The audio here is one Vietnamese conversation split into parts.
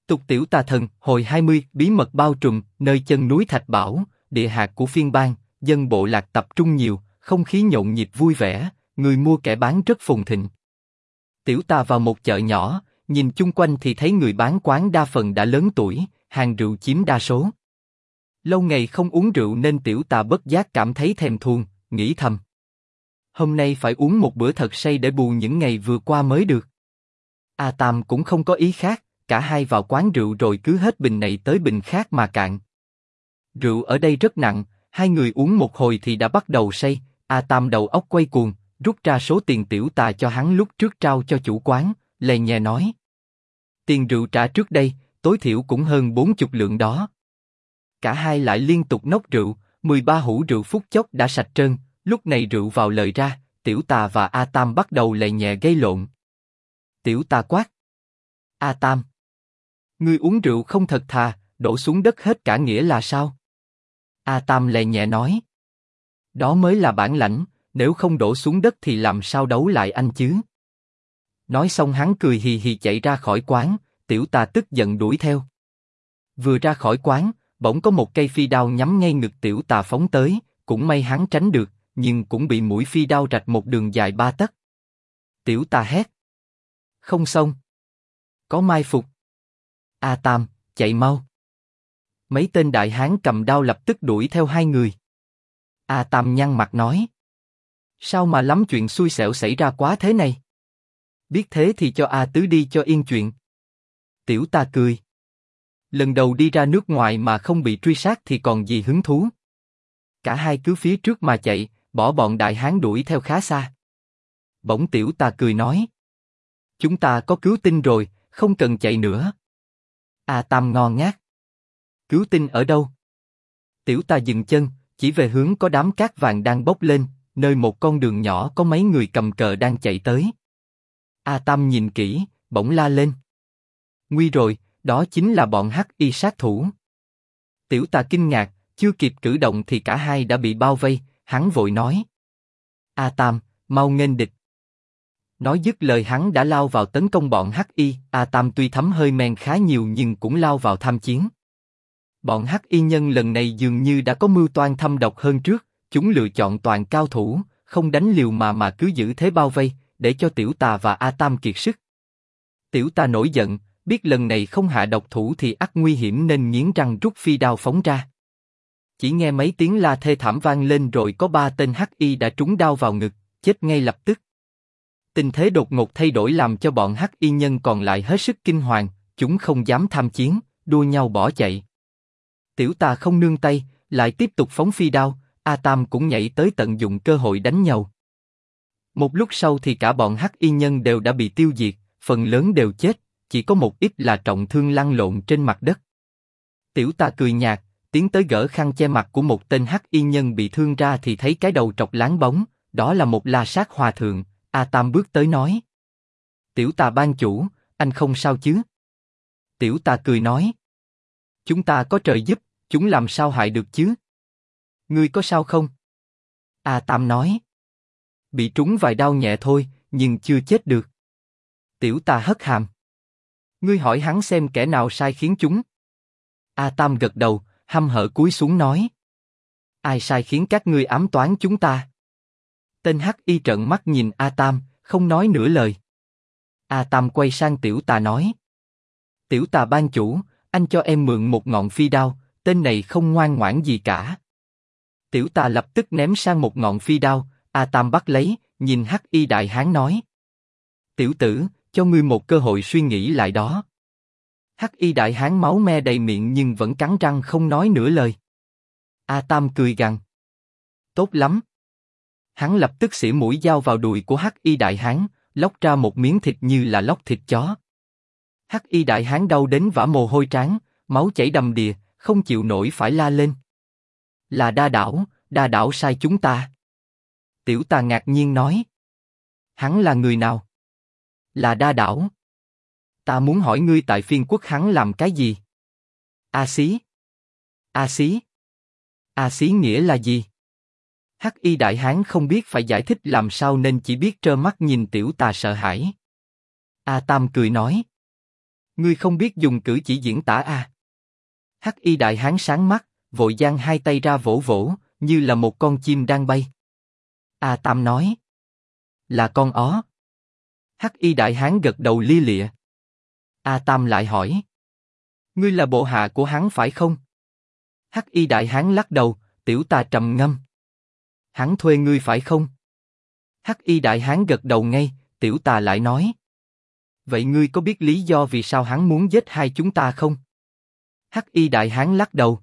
Tục tiểu tà thần, hồi 20, bí mật bao trùm, nơi chân núi Thạch Bảo, địa hạt của phiên bang, dân bộ lạc tập trung nhiều, không khí nhộn nhịp vui vẻ, người mua kẻ bán rất phồn thịnh. Tiểu tà vào một chợ nhỏ, nhìn chung quanh thì thấy người bán quán đa phần đã lớn tuổi, hàng rượu chiếm đa số. Lâu ngày không uống rượu nên tiểu tà bất giác cảm thấy thèm thuồng, nghĩ thầm. Hôm nay phải uống một bữa thật say để bù những ngày vừa qua mới được. A Tam cũng không có ý khác, cả hai vào quán rượu rồi cứ hết bình này tới bình khác mà cạn. Rượu ở đây rất nặng, hai người uống một hồi thì đã bắt đầu say. A Tam đầu óc quay cuồng, rút ra số tiền tiểu tà cho hắn lúc trước trao cho chủ quán, lè nhè nói. Tiền rượu trả trước đây, tối thiểu cũng hơn 40 lượng đó. Cả hai lại liên tục nốc rượu, 13 hũ rượu phút chốc đã sạch trơn. Lúc này rượu vào lời ra, tiểu tà và A Tam bắt đầu lè nhè gây lộn. Tiểu tà quát. A Tam, ngươi uống rượu không thật thà, đổ xuống đất hết cả nghĩa là sao? A Tam lè nhẹ nói. Đó mới là bản lãnh, nếu không đổ xuống đất thì làm sao đấu lại anh chứ? Nói xong hắn cười hì hì chạy ra khỏi quán, tiểu tà tức giận đuổi theo. Vừa ra khỏi quán, bỗng có một cây phi đao nhắm ngay ngực tiểu tà phóng tới, cũng may hắn tránh được, nhưng cũng bị mũi phi đao rạch một đường dài 3 tấc. Tiểu tà hét. Không xong. Có mai phục. A Tam, chạy mau. Mấy tên đại hán cầm đao lập tức đuổi theo hai người. A Tam nhăn mặt nói. Sao mà lắm chuyện xui xẻo xảy ra quá thế này? Biết thế thì cho A Tứ đi cho yên chuyện. Tiểu tà cười. Lần đầu đi ra nước ngoài mà không bị truy sát thì còn gì hứng thú. Cả hai cứ phía trước mà chạy, bỏ bọn đại hán đuổi theo khá xa. Bỗng tiểu tà cười nói. Chúng ta có cứu tinh rồi, không cần chạy nữa. A Tam ngơ ngác. Cứu tinh ở đâu? Tiểu tà dừng chân, chỉ về hướng có đám cát vàng đang bốc lên, nơi một con đường nhỏ có mấy người cầm cờ đang chạy tới. A Tam nhìn kỹ, bỗng la lên. Nguy rồi, đó chính là bọn hắc y sát thủ. Tiểu tà kinh ngạc, chưa kịp cử động thì cả hai đã bị bao vây, hắn vội nói. A Tam, mau nghênh địch. Nói dứt lời hắn đã lao vào tấn công bọn hắc y. A Tam tuy thấm hơi men khá nhiều nhưng cũng lao vào tham chiến. Bọn hắc y nhân lần này dường như đã có mưu toan thâm độc hơn trước, chúng lựa chọn toàn cao thủ, không đánh liều mà cứ giữ thế bao vây, để cho tiểu tà và A Tam kiệt sức. Tiểu tà nổi giận, biết lần này không hạ độc thủ thì ắt nguy hiểm nên nghiến răng rút phi đao phóng ra. Chỉ nghe mấy tiếng la thê thảm vang lên rồi có 3 tên hắc y đã trúng đao vào ngực, chết ngay lập tức. Tình thế đột ngột thay đổi làm cho bọn hắc y nhân còn lại hết sức kinh hoàng, chúng không dám tham chiến, đua nhau bỏ chạy. Tiểu tà không nương tay, lại tiếp tục phóng phi đao, A Tam cũng nhảy tới tận dụng cơ hội đánh nhau. Một lúc sau thì cả bọn hắc y nhân đều đã bị tiêu diệt, phần lớn đều chết, chỉ có một ít là trọng thương lăn lộn trên mặt đất. Tiểu tà cười nhạt, tiến tới gỡ khăn che mặt của một tên hắc y nhân bị thương ra thì thấy cái đầu trọc láng bóng, đó là một La Sát hòa thượng. A Tam bước tới nói. Tiểu tà ban chủ, anh không sao chứ? Tiểu tà cười nói. Chúng ta có trời giúp, chúng làm sao hại được chứ? Ngươi có sao không? A Tam nói. Bị trúng vài đau nhẹ thôi, nhưng chưa chết được. Tiểu tà hất hàm. Ngươi hỏi hắn xem kẻ nào sai khiến chúng. A Tam gật đầu, hăm hở cúi xuống nói. Ai sai khiến các ngươi ám toán chúng ta? Tên hắc y trợn mắt nhìn A Tam, không nói nửa lời. A Tam quay sang tiểu tà nói. Tiểu tà ban chủ, anh cho em mượn một ngọn phi đao, tên này không ngoan ngoãn gì cả. Tiểu tà lập tức ném sang một ngọn phi đao, A Tam bắt lấy, nhìn hắc y đại hán nói. Tiểu tử, cho ngươi một cơ hội suy nghĩ lại đó. Hắc y đại hán máu me đầy miệng nhưng vẫn cắn răng không nói nửa lời. A Tam cười gằn. Tốt lắm. Hắn lập tức xỉa mũi dao vào đùi của hắc y đại hán, lóc ra một miếng thịt như là lóc thịt chó. Hắc y đại hán đau đến vã mồ hôi trán, máu chảy đầm đìa, không chịu nổi phải la lên. Là đa đảo sai chúng ta. Tiểu tà ngạc nhiên nói. Hắn là người nào? Là đa đảo. Ta muốn hỏi ngươi tại phiên quốc hắn làm cái gì? A xí. A xí. A xí nghĩa là gì? Hắc y đại hán không biết phải giải thích làm sao nên chỉ biết trơ mắt nhìn tiểu tà sợ hãi. A Tam cười nói. Ngươi không biết dùng cử chỉ diễn tả à? Hắc y đại hán sáng mắt, vội giang hai tay ra vỗ vỗ, như là một con chim đang bay. A Tam nói. Là con ó. Hắc y đại hán gật đầu lia lịa. A Tam lại hỏi. Ngươi là bộ hạ của hắn phải không? Hắc y đại hán lắc đầu, tiểu ta trầm ngâm. Hắn thuê ngươi phải không? Hắc y đại hán gật đầu ngay, tiểu ta lại nói. Vậy ngươi có biết lý do vì sao hắn muốn giết hai chúng ta không? Hắc y đại hán lắc đầu.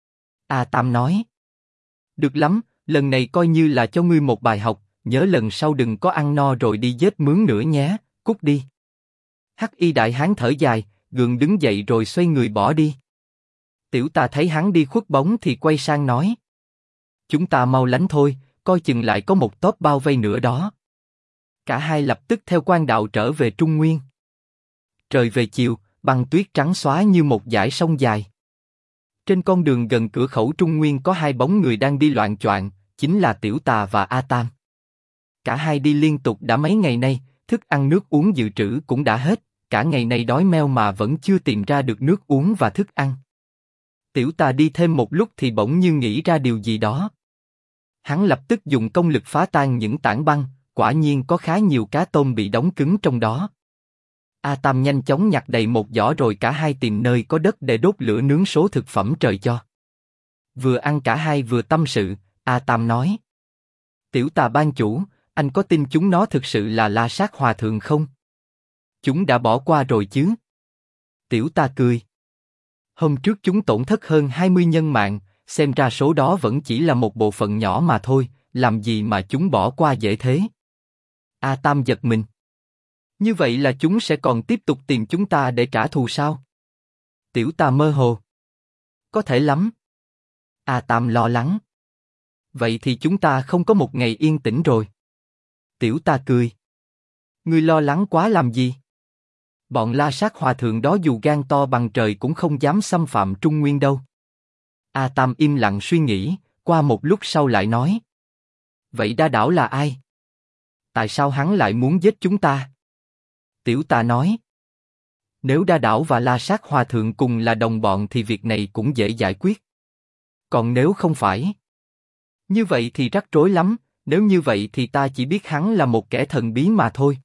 A Tam nói. Được lắm, lần này coi như là cho ngươi một bài học, nhớ lần sau đừng có ăn no rồi đi giết mướn nữa nhé, cút đi. Hắc y đại hán thở dài, gượng đứng dậy rồi xoay người bỏ đi. Tiểu ta thấy hắn đi khuất bóng thì quay sang nói. Chúng ta mau lánh thôi, coi chừng lại có một tốp bao vây nữa đó. Cả hai lập tức theo quan đạo trở về Trung Nguyên. Trời về chiều, băng tuyết trắng xóa như một dải sông dài. Trên con đường gần cửa khẩu Trung Nguyên có hai bóng người đang đi loạng choạng, chính là Tiểu Tà và A Tam. Cả hai đi liên tục đã mấy ngày nay, thức ăn nước uống dự trữ cũng đã hết, cả ngày nay đói meo mà vẫn chưa tìm ra được nước uống và thức ăn. Tiểu Tà đi thêm một lúc thì bỗng như nghĩ ra điều gì đó. Hắn lập tức dùng công lực phá tan những tảng băng, quả nhiên có khá nhiều cá tôm bị đóng cứng trong đó. A Tam nhanh chóng nhặt đầy một giỏ rồi cả hai tìm nơi có đất để đốt lửa nướng số thực phẩm trời cho. Vừa ăn cả hai vừa tâm sự, A Tam nói. Tiểu Tà ban chủ, anh có tin chúng nó thực sự là La Sát Hòa Thượng không? Chúng đã bỏ qua rồi chứ? Tiểu Tà cười. Hôm trước chúng tổn thất hơn 20 nhân mạng, xem ra số đó vẫn chỉ là một bộ phận nhỏ mà thôi, làm gì mà chúng bỏ qua dễ thế? A Tam giật mình. Như vậy là chúng sẽ còn tiếp tục tìm chúng ta để trả thù sao? Tiểu Tà mơ hồ. Có thể lắm. A Tam lo lắng. Vậy thì chúng ta không có một ngày yên tĩnh rồi. Tiểu Tà cười. Ngươi lo lắng quá làm gì? Bọn La Sát Hòa Thượng đó dù gan to bằng trời cũng không dám xâm phạm Trung Nguyên đâu. A Tam im lặng suy nghĩ, qua một lúc sau lại nói. Vậy Đa Đảo là ai? Tại sao hắn lại muốn giết chúng ta? Tiểu Tà nói. Nếu Đa Đảo và La Sát Hòa Thượng cùng là đồng bọn thì việc này cũng dễ giải quyết. Còn nếu không phải, như vậy thì rắc rối lắm, nếu như vậy thì ta chỉ biết hắn là một kẻ thần bí mà thôi.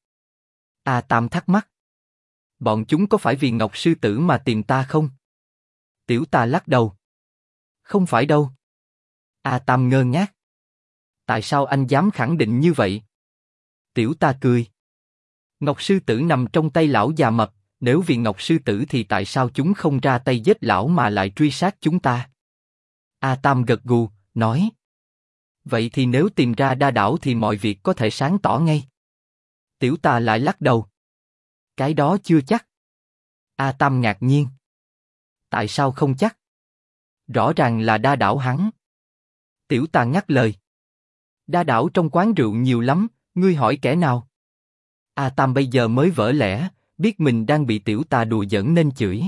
A Tam thắc mắc. Bọn chúng có phải vì Ngọc Sư Tử mà tìm ta không? Tiểu Tà lắc đầu. Không phải đâu. A Tam ngơ ngác. Tại sao anh dám khẳng định như vậy? Tiểu Tà cười. Ngọc Sư Tử nằm trong tay lão già mập, nếu vì Ngọc Sư Tử thì tại sao chúng không ra tay giết lão mà lại truy sát chúng ta? A Tam gật gù, nói. Vậy thì nếu tìm ra Đa Đảo thì mọi việc có thể sáng tỏ ngay. Tiểu Tà lại lắc đầu. Cái đó chưa chắc. A Tam ngạc nhiên. Tại sao không chắc? Rõ ràng là Đa Đảo hắn. Tiểu Tà ngắt lời. Đa Đảo trong quán rượu nhiều lắm, ngươi hỏi kẻ nào? A Tam bây giờ mới vỡ lẽ, biết mình đang bị Tiểu Tà đùa giỡn nên chửi.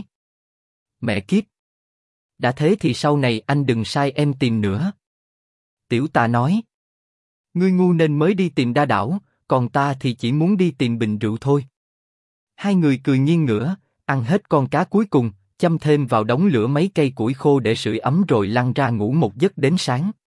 Mẹ kiếp! Đã thế thì sau này anh đừng sai em tìm nữa. Tiểu Tà nói. Ngươi ngu nên mới đi tìm Đa Đảo, còn ta thì chỉ muốn đi tìm bình rượu thôi. Hai người cười nghiêng ngửa, ăn hết con cá cuối cùng, châm thêm vào đống lửa mấy cây củi khô để sưởi ấm rồi lăn ra ngủ một giấc đến sáng.